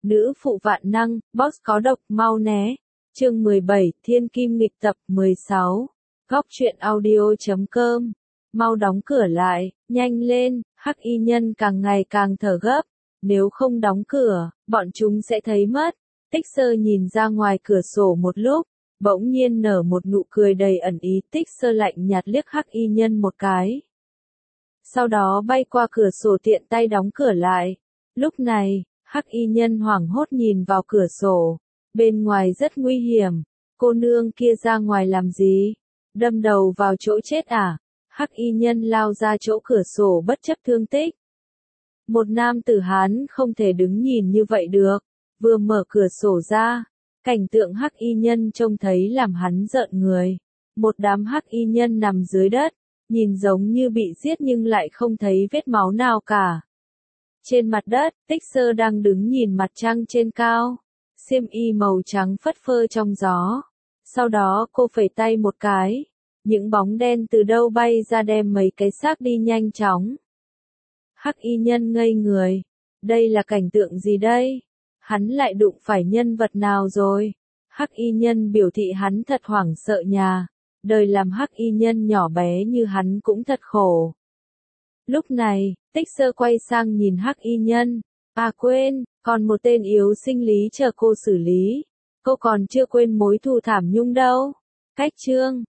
Nữ phụ vạn năng, boss có độc, mau né. Chương 17, Thiên Kim nghịch tập 16. Góc truyện audio.com. Mau đóng cửa lại, nhanh lên, Hắc y nhân càng ngày càng thở gấp. Nếu không đóng cửa, bọn chúng sẽ thấy mất. Tích Sơ nhìn ra ngoài cửa sổ một lúc, bỗng nhiên nở một nụ cười đầy ẩn ý. Tích Sơ lạnh nhạt liếc Hắc y nhân một cái. Sau đó bay qua cửa sổ tiện tay đóng cửa lại. Lúc này, Hắc y nhân hoảng hốt nhìn vào cửa sổ. Bên ngoài rất nguy hiểm. Cô nương kia ra ngoài làm gì? Đâm đầu vào chỗ chết à? Hắc y nhân lao ra chỗ cửa sổ bất chấp thương tích. Một nam tử Hán không thể đứng nhìn như vậy được. Vừa mở cửa sổ ra, cảnh tượng Hắc y nhân trông thấy làm hắn rợn người. Một đám Hắc y nhân nằm dưới đất, nhìn giống như bị giết nhưng lại không thấy vết máu nào cả. Trên mặt đất, Tích Sơ đang đứng nhìn mặt trăng trên cao. Xiêm y màu trắng phất phơ trong gió. Sau đó cô phẩy tay một cái. Những bóng đen từ đâu bay ra đem mấy cái xác đi nhanh chóng. Hắc y nhân ngây người. Đây là cảnh tượng gì đây? Hắn lại đụng phải nhân vật nào rồi? Hắc y nhân biểu thị hắn thật hoảng sợ nhà. Đời làm Hắc y nhân nhỏ bé như hắn cũng thật khổ. Lúc này, Tích Sơ quay sang nhìn Hắc y nhân. À quên, còn một tên yếu sinh lý chờ cô xử lý. Cô còn chưa quên mối thù thảm nhung đâu. Cách chương